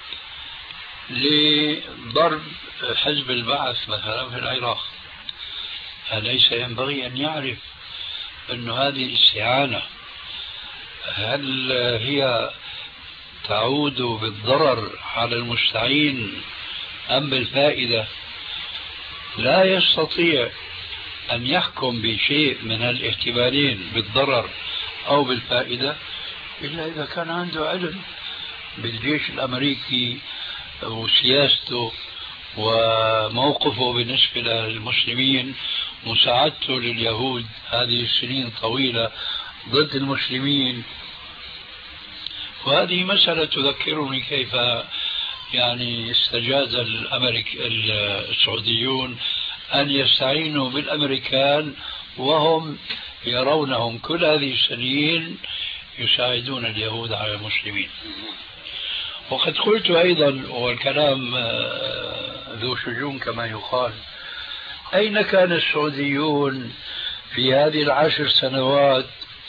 لضرب حزب البعث مثلا في العراق، أليس ينبغي أن يعرف أن هذه الاستعانة هل هي تعود بالضرر على المستعين أم بالفائدة؟ لا يستطيع أن يحكم بشيء من الاحتمالين بالضرر أو بالفائدة إلا إذا كان عنده علم بالجيش الأمريكي وسياسته وموقفه بالنسبة للمسلمين، مساعدته لليهود هذه السنين طويلة ضد المسلمين. وهذه مسألة تذكرني كيف يعني استجاز السعوديون أن يستعينوا بالأمريكان وهم يرونهم كل هذه السنين يساعدون اليهود على المسلمين. وقد قلت أيضا، والكلام ذو شجون كما يقال، أين كان السعوديون في هذه 10 سنوات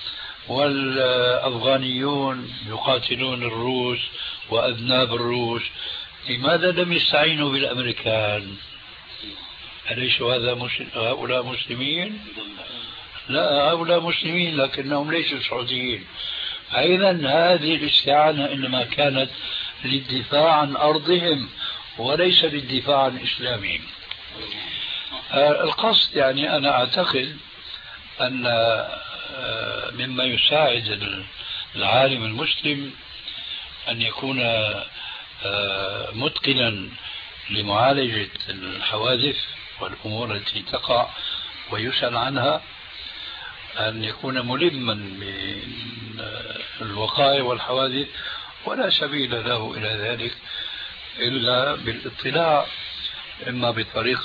والأفغانيون يقاتلون الروس وأذناب الروس؟ لماذا لم يستعينوا بالأمريكان؟ أليس هؤلاء مسلمين؟ لا، هؤلاء مسلمين لكنهم ليسوا سعوديين. أيضا هذه الاستعانة إنما كانت للدفاع عن أرضهم وليس للدفاع عن إسلامهم. القصد يعني أنا أعتقد أن مما يساعد العالم المسلم أن يكون متقنا لمعالجة الحوادث والأمور التي تقع ويسأل عنها، أن يكون ملما بالوقائع والحوادث، ولا سبيل له إلى ذلك إلا بالاطلاع، إما بطريق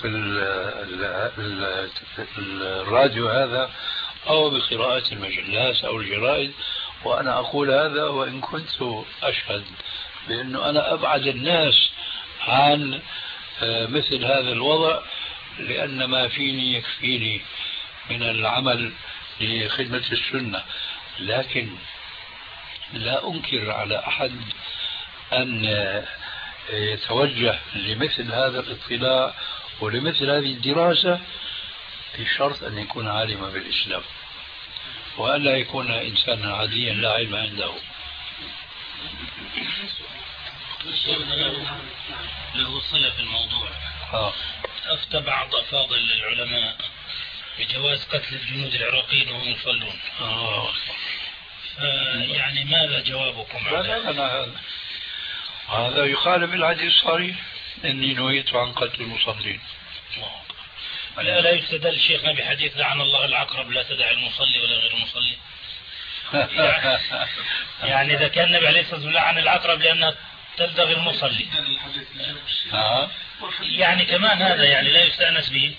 الراديو هذا أو بقراءة المجلات أو الجرائد. وأنا أقول هذا وإن كنت أشهد بأنه أنا أبعد الناس عن مثل هذا الوضع، لأن ما فيني يكفيني من العمل لخدمة السنة. لكن لا أنكر على أحد أن يتوجه لمثل هذا الاطلاع ولمثل هذه الدراسة بشرط أن يكون عالما بالإسلام، وأن لا يكون إنسانا عاديا لا علم عنده. له صلة في الموضوع. أفتى بعض أفاضل العلماء بجواز قتل الجنود العراقيين وهم يصلون. يعني ماذا جوابكم على هذا؟ يخالف الحديث الصحيح إني نهيت عن قتل المصلين. لا يستدل شيخنا بحديث لعن الله العقرب لا تدع المصلي ولا غير المصلي. يعني إذا كان النبي عليه الصلاة والسلام لعن العقرب لأنها تلدغ المصلي، يعني كمان هذا يعني لا يستأنس به.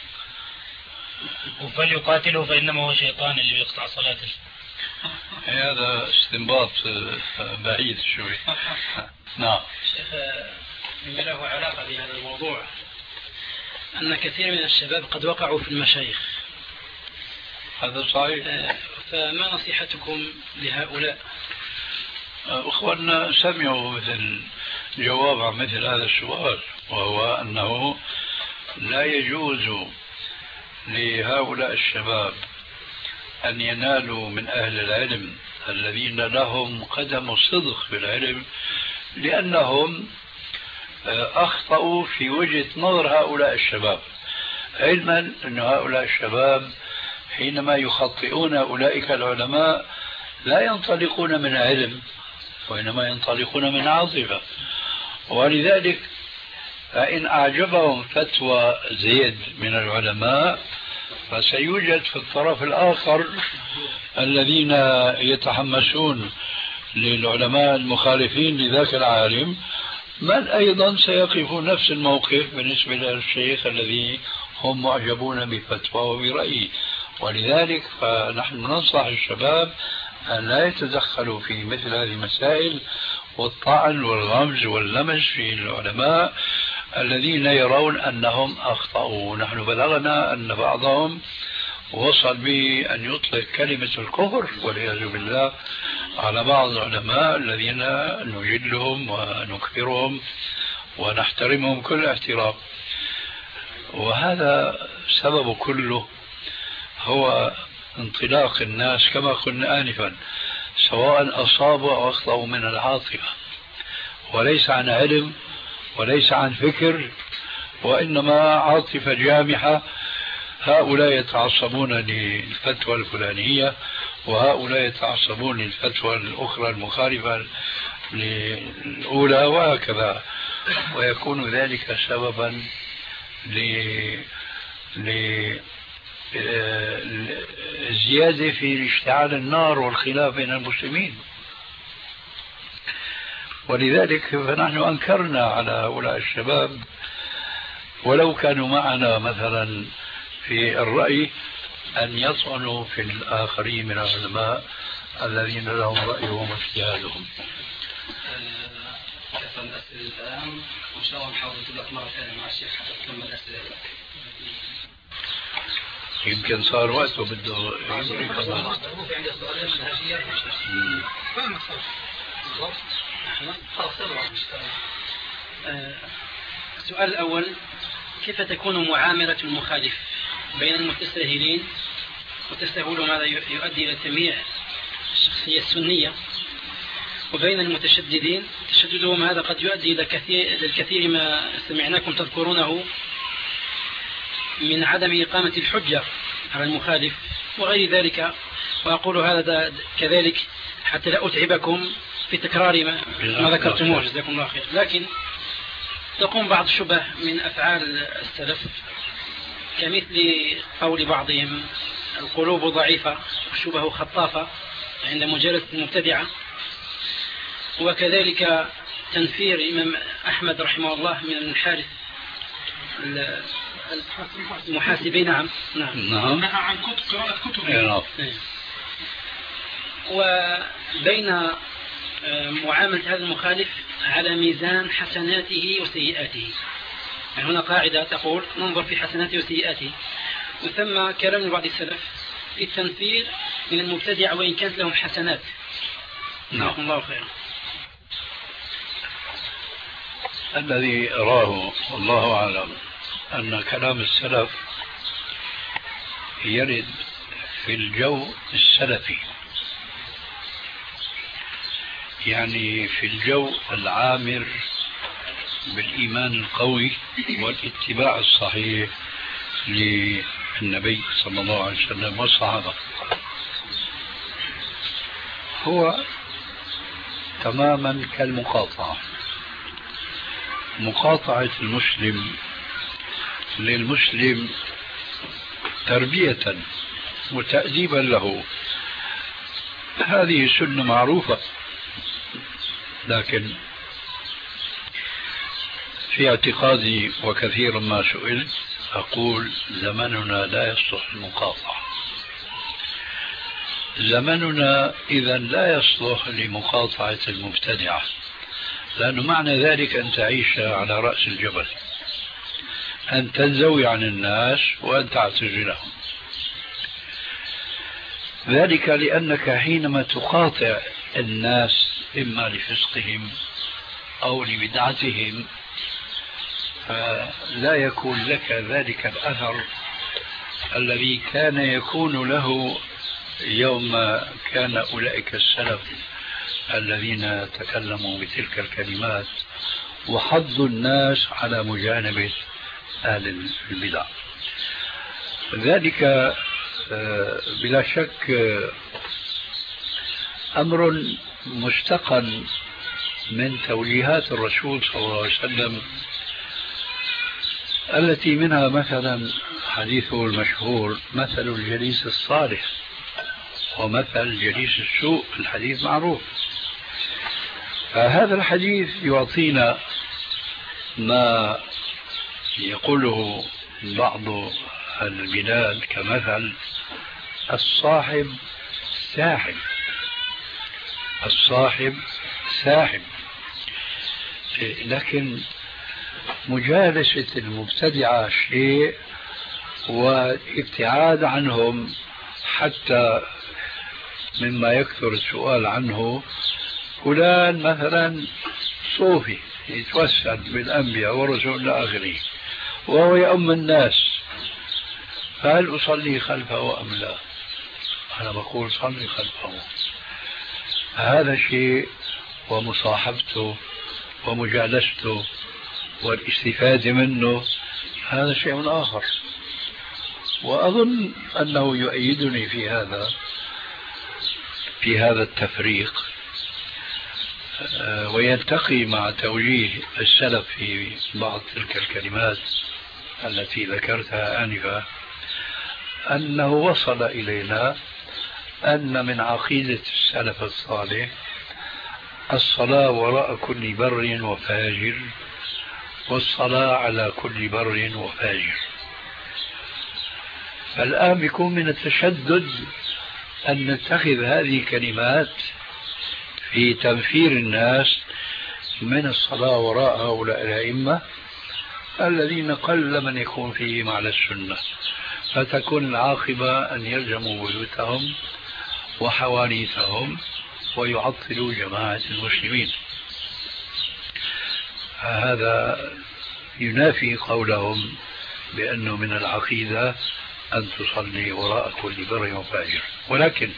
فليقاتله فإنما هو شيطان اللي بيقطع صلاته. هذا استنباط بعيد شوي. نعم شيخ، مما له علاقة بهذا الموضوع أن كثير من الشباب قد وقعوا في المشايخ. هذا صحيح. فما نصيحتكم لهؤلاء؟ أخواننا سمعوا مثل جواب عن مثل هذا السؤال، وهو أنه لا يجوز لهؤلاء الشباب أن ينالوا من أهل العلم الذين لهم قدم صدق بالعلم، لأنهم أخطأوا في وجهة نظر هؤلاء الشباب، علما أن هؤلاء الشباب حينما يخطئون أولئك العلماء لا ينطلقون من علم وإنما ينطلقون من عاطفة. ولذلك فإن أعجبهم فتوى زيد من العلماء فسيوجد في الطرف الآخر الذين يتحمسون للعلماء المخالفين لذاك العالم من أيضا سيقفوا نفس الموقف بالنسبة للشيخ الذي هم معجبون بفتوى وبرأيه. ولذلك فنحن ننصح الشباب أن لا يتدخلوا في مثل هذه المسائل والطعن والغمز واللمس في العلماء الذين يرون أنهم أخطأوا. نحن بلغنا أن بعضهم وصل به أن يطلق كلمة الكفر والعياذ بالله على بعض العلماء الذين نجلهم ونكبرهم ونحترمهم كل احترام. وهذا سبب كله هو انطلاق الناس كما قلنا آنفا، سواء أصابوا أو أخطأوا من العاطفة، وليس عن علم وليس عن فكر، وإنما عاطفة جامحة. هؤلاء يتعصبون للفتوى الفلانية وهؤلاء يتعصبون للفتوى الأخرى المخالفة للأولى وهكذا، ويكون ذلك سببا الزيادة في اشتعال النار والخلاف بين المسلمين. ولذلك فنحن أنكرنا على هؤلاء الشباب ولو كانوا معنا مثلا في الرأي أن يطعنوا في الآخرين من العلماء الذين لهم رأيهم واجتهادهم. كثر الأسئلة الآن وإن شاء الله نحاول نتابع مرة ثانية مع الشيخ حتى نكمل الأسئلة. يمكن صار وقته بده السؤال الأول: كيف تكون معاملة المخالف بين المتساهلين وتساهلهم هذا يؤدي إلى تمييع الشخصية السنية، وبين المتشددين تشددهم هذا قد يؤدي إلى الكثير ما سمعناكم تذكرونه من عدم إقامة الحجة على المخالف وغير ذلك. وأقول هذا كذلك حتى لا أتعبكم في تكرار ما ذكرتموه، جزاكم الله خير. لكن تقوم بعض الشبه من أفعال السلف كمثل قول بعضهم القلوب ضعيفة والشبه خطافة عند مجالسة المبتدعة، وكذلك تنفير الإمام أحمد رحمه الله من الحارث المحاسبين. نعم نهى عن قراءة كتبه. وبين معاملة هذا المخالف على ميزان حسناته وسيئاته. يعني هنا قاعدة تقول ننظر في حسناته وسيئاته، وثم كلام بعض السلف في التنفير من المبتدع وإن كانت لهم حسنات. جزاكم الله خيرا. الذي أراه والله أعلم أن كلام السلف يرد في الجو السلفي، يعني في الجو العامر بالإيمان القوي والاتباع الصحيح للنبي صلى الله عليه وسلم والصحابة. هو تماما كالمقاطعة، مقاطعة المسلم للمسلم تربية وتأديبا له، هذه سنة معروفة. لكن في اعتقادي وكثيرا ما سئلت أقول زمننا لا يصلح المقاطعة. زمننا إذا لا يصلح لمقاطعة المبتدعة، لأنه معنى ذلك أن تعيش على رأس الجبل، أن تنزوي عن الناس وأن تعتزلهم. ذلك لأنك حينما تقاطع الناس إما لفسقهم أو لبدعتهم فلا يكون لك ذلك الأثر الذي كان يكون له يوم كان أولئك السلف الذين تكلموا بتلك الكلمات وحضوا الناس على مجانبة أهل البدع. ذلك بلا شك أمر مستقل من توجيهات الرسول صلى الله عليه وسلم، التي منها مثلا حديثه المشهور مثل الجليس الصالح ومثل جليس السوء، الحديث معروف. فهذا الحديث يعطينا ما يقوله بعض البلاد كمثل الصاحب ساحب، الصاحب ساحب. لكن مجالسة المبتدعة شيء والابتعاد عنهم، حتى مما يكثر السؤال عنه فلان مثلا صوفي يتوسل بالأنبياء والرسول إلى آخره وهو يؤم الناس، فهل أصلي خلفه أم لا؟ أنا بقول صلي خلفه. هذا شيء، ومصاحبته ومجالسته والاستفادة منه هذا شيء آخر. وأظن أنه يؤيدني في هذا التفريق، ويلتقي مع توجيه السلف في بعض تلك الكلمات التي ذكرتها آنفا، أنه وصل إلينا أن من عقيدة السلف الصالح الصلاة وراء كل بر وفاجر، والصلاة على كل بر وفاجر. فالآن بيكون من التشدد أن نتخذ هذه الكلمات في تنفير الناس من الصلاة وراء هؤلاء الأئمة الذين قل من يكون فيهم على السنة، فتكون العاقبة أن يلزموا بيوتهم وحوانيتهم ويعطلوا جماعة المسلمين. هذا ينافي قولهم بأنه من العقيدة أن تصلي وراء كل بر وفاجر، ولكن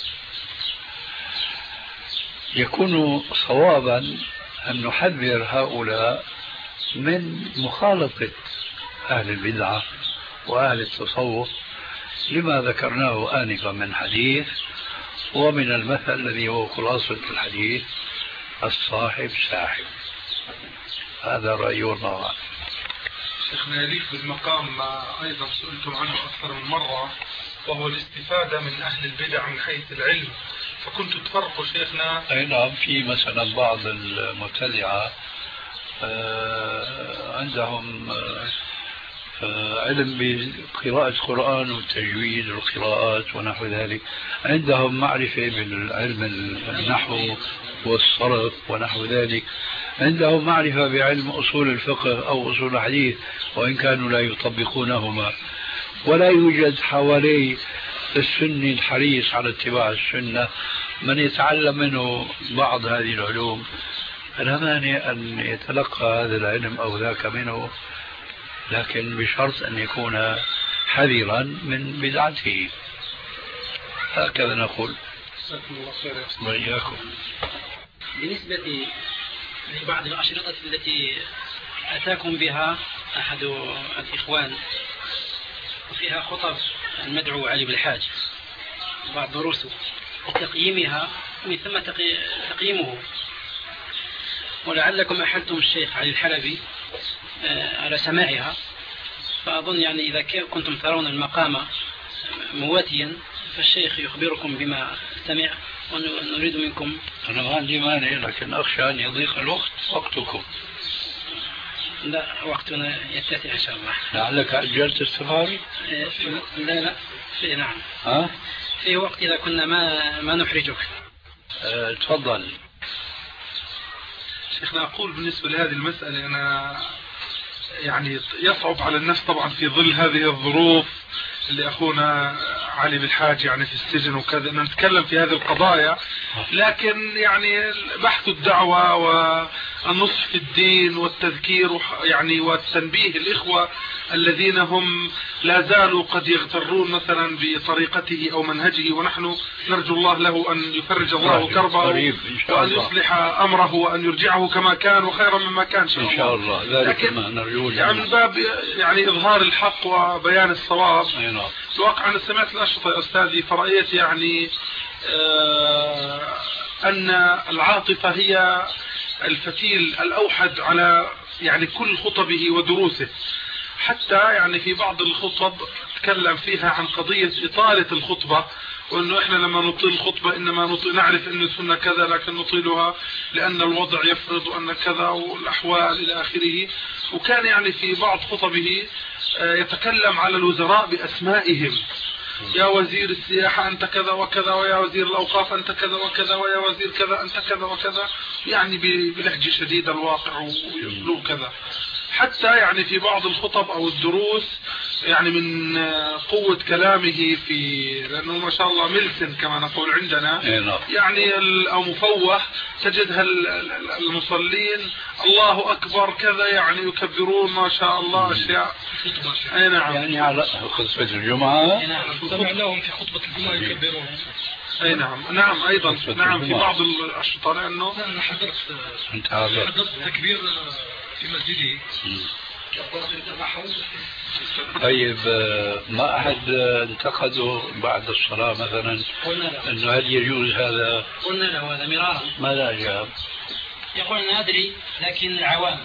يكون صوابا أن نحذر هؤلاء من مخالطة أهل البدعة وأهل التصوف لما ذكرناه آنفا من حديث، ومن المثل الذي هو خلاصة الحديث: الصاحب ساحب. هذا رأيي والله أعلم. شيخنا يليق بالمقام ما أيضا سئلتم عنه أكثر من مرة، وهو الاستفادة من أهل البدع من حيث العلم، فكنت تفرقوا شيخنا. أي نعم، في مثلا بعض المبتدعة عندهم علم بقراءة القرآن والتجويد والقراءات ونحو ذلك، عندهم معرفة بالعلم النحو والصرف ونحو ذلك، عندهم معرفة بعلم أصول الفقه أو أصول الحديث وإن كانوا لا يطبقونهما، ولا يوجد حوالي السني الحريص على اتباع السنة من يتعلم منه بعض هذه العلوم. فلا مانع أن يتلقى هذا العلم أو ذاك منه، لكن بشرط أن يكون حذرا من بدعته. هكذا نقول. وإياكم. بالنسبة لبعض الأشرطة التي أتاكم بها أحد الإخوان وفيها خطب المدعو علي بالحاج بعض دروسه وتقييمها من ثم تقييمه، ولعلكم أحلتم الشيخ علي الحلبي على سماعها، فأظن يعني إذا كنتم ترون المقام مواتيا فالشيخ يخبركم بما سمع، ونريد منكم. أنا ما عندي مانع، لكن أخشى أن يضيق الوقت وقتكم. لا، وقتنا يتسع إن شاء الله. لعلك أجلت السفاري؟ لا في نعم. ها؟ في وقت إذا كنا ما نحرجك. تفضل. شيخنا أقول بالنسبة لهذه المسألة، أنا يعني يصعب على النفس طبعا في ظل هذه الظروف اللي أخونا علي بالحاج يعني في السجن وكذا أن نتكلم في هذه القضايا، لكن يعني بحث الدعوة والنصح في الدين والتذكير يعني والتنبيه الإخوة الذين هم لا زالوا قد يغترون مثلا بطريقته أو منهجه، ونحن نرجو الله له أن يفرج الله كربه وأن يصلح أمره وأن يرجعه كما كان وخيرا مما كان إن شاء الله. ذلك ما نرجوه يعني من باب يعني إظهار الحق وبيان الصواب. الواقع أنا سمعت الأشرطة يا أستاذي فرأيت يعني أن العاطفة هي الفتيل الأوحد على يعني كل خطبه ودروسه، حتى يعني في بعض الخطب تكلم فيها عن قضية إطالة الخطبة، وأنه إحنا لما نطيل الخطبة إنما نعرف أن السنة كذا لكن نطيلها لأن الوضع يفرض أن كذا والأحوال إلى آخره. وكان يعني في بعض خطبه يتكلم على الوزراء بأسمائهم، يا وزير السياحة أنت كذا وكذا، ويا وزير الأوقاف أنت كذا وكذا، ويا وزير كذا أنت كذا وكذا، يعني بلهجة شديدة الواقع ويسلوب كذا. حتى يعني في بعض الخطب أو الدروس يعني من قوة كلامه لأنه ما شاء الله ملسن كما نقول عندنا يعني أو مفوه، تجد المصلين الله أكبر كذا يعني يكبرون ما شاء الله أشياء. أي نعم، يعني على خطبة الجمعة سمعناهم في خطبة الجمعة يكبرون. أي نعم أيضا نعم في بعض الأشرطة، لأنه أنا حضرت تكبير في مسجدي. طيب ما أحد انتقده بعد الصلاة مثلا أنه هل يجوز هذا؟ قلنا له هذا مرارا. ماذا أجاب؟ يقول أنا أدري لكن العوام.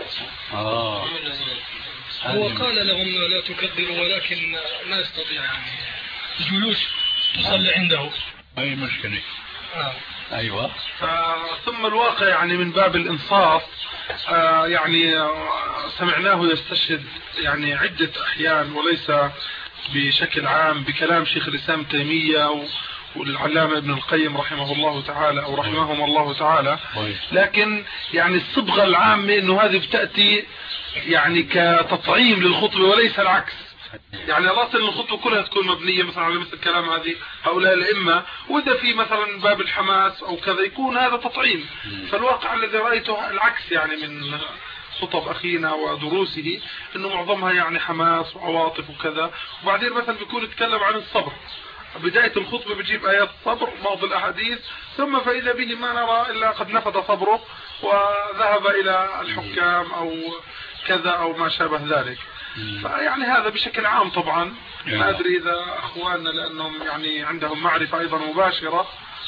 هو قال لهم لا تكبروا ولكن ما يستطيع يعني جلوس تصلي عنده. أي مشكلة. أيوة. ثم الواقع يعني من باب الإنصاف يعني سمعناه يستشهد يعني عدة أحيان وليس بشكل عام بكلام شيخ الإسلام تيمية والعلامة ابن القيم رحمه الله تعالى أو رحمهم الله تعالى، لكن يعني الصبغة العامة إنه هذه بتأتي يعني كتطعيم للخطبة وليس العكس. يعني الأصل إن الخطبة كلها تكون مبنية مثلا على مثل كلام هذه هؤلاء الأئمة، وإذا في مثلا باب الحماس أو كذا يكون هذا تطعيم. فالواقع الذي رأيته العكس يعني من خطب أخينا ودروسه، إنه معظمها يعني حماس وعواطف وكذا، وبعدين مثلا بيكون يتكلم عن الصبر. بداية الخطبة بجيب آيات الصبر بعض الأحاديث، ثم فإذا به ما نرى إلا قد نفذ صبره وذهب إلى الحكام أو كذا أو ما شابه ذلك. فيعني هذا بشكل عام طبعا. ما أدري إذا أخواننا لأنهم يعني عندهم معرفة أيضا مباشرة.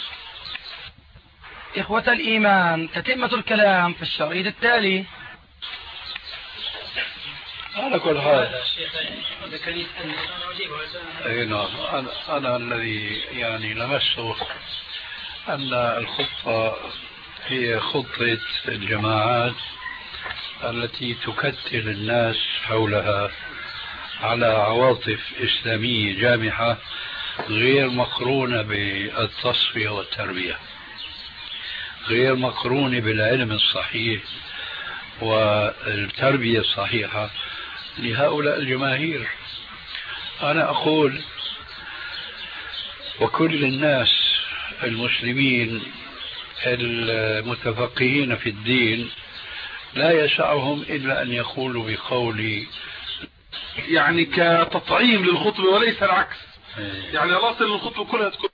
إخوة الإيمان، تتمة الكلام في الشريط التالي. على كل حال أنا الذي يعني لمسته أن الخطة هي خطة الجماعات التي تكتل الناس حولها على عواطف إسلامية جامحة غير مقرونة بالتصفية والتربية، غير مقرونة بالعلم الصحيح والتربية الصحيحة لهؤلاء الجماهير. أنا أقول وكل الناس المسلمين المتفقهين في الدين لا يسعهم إلا أن يقولوا بقولي يعني كتطعيم للخطبة وليس العكس. يعني الأصل الخطبة كلها تكون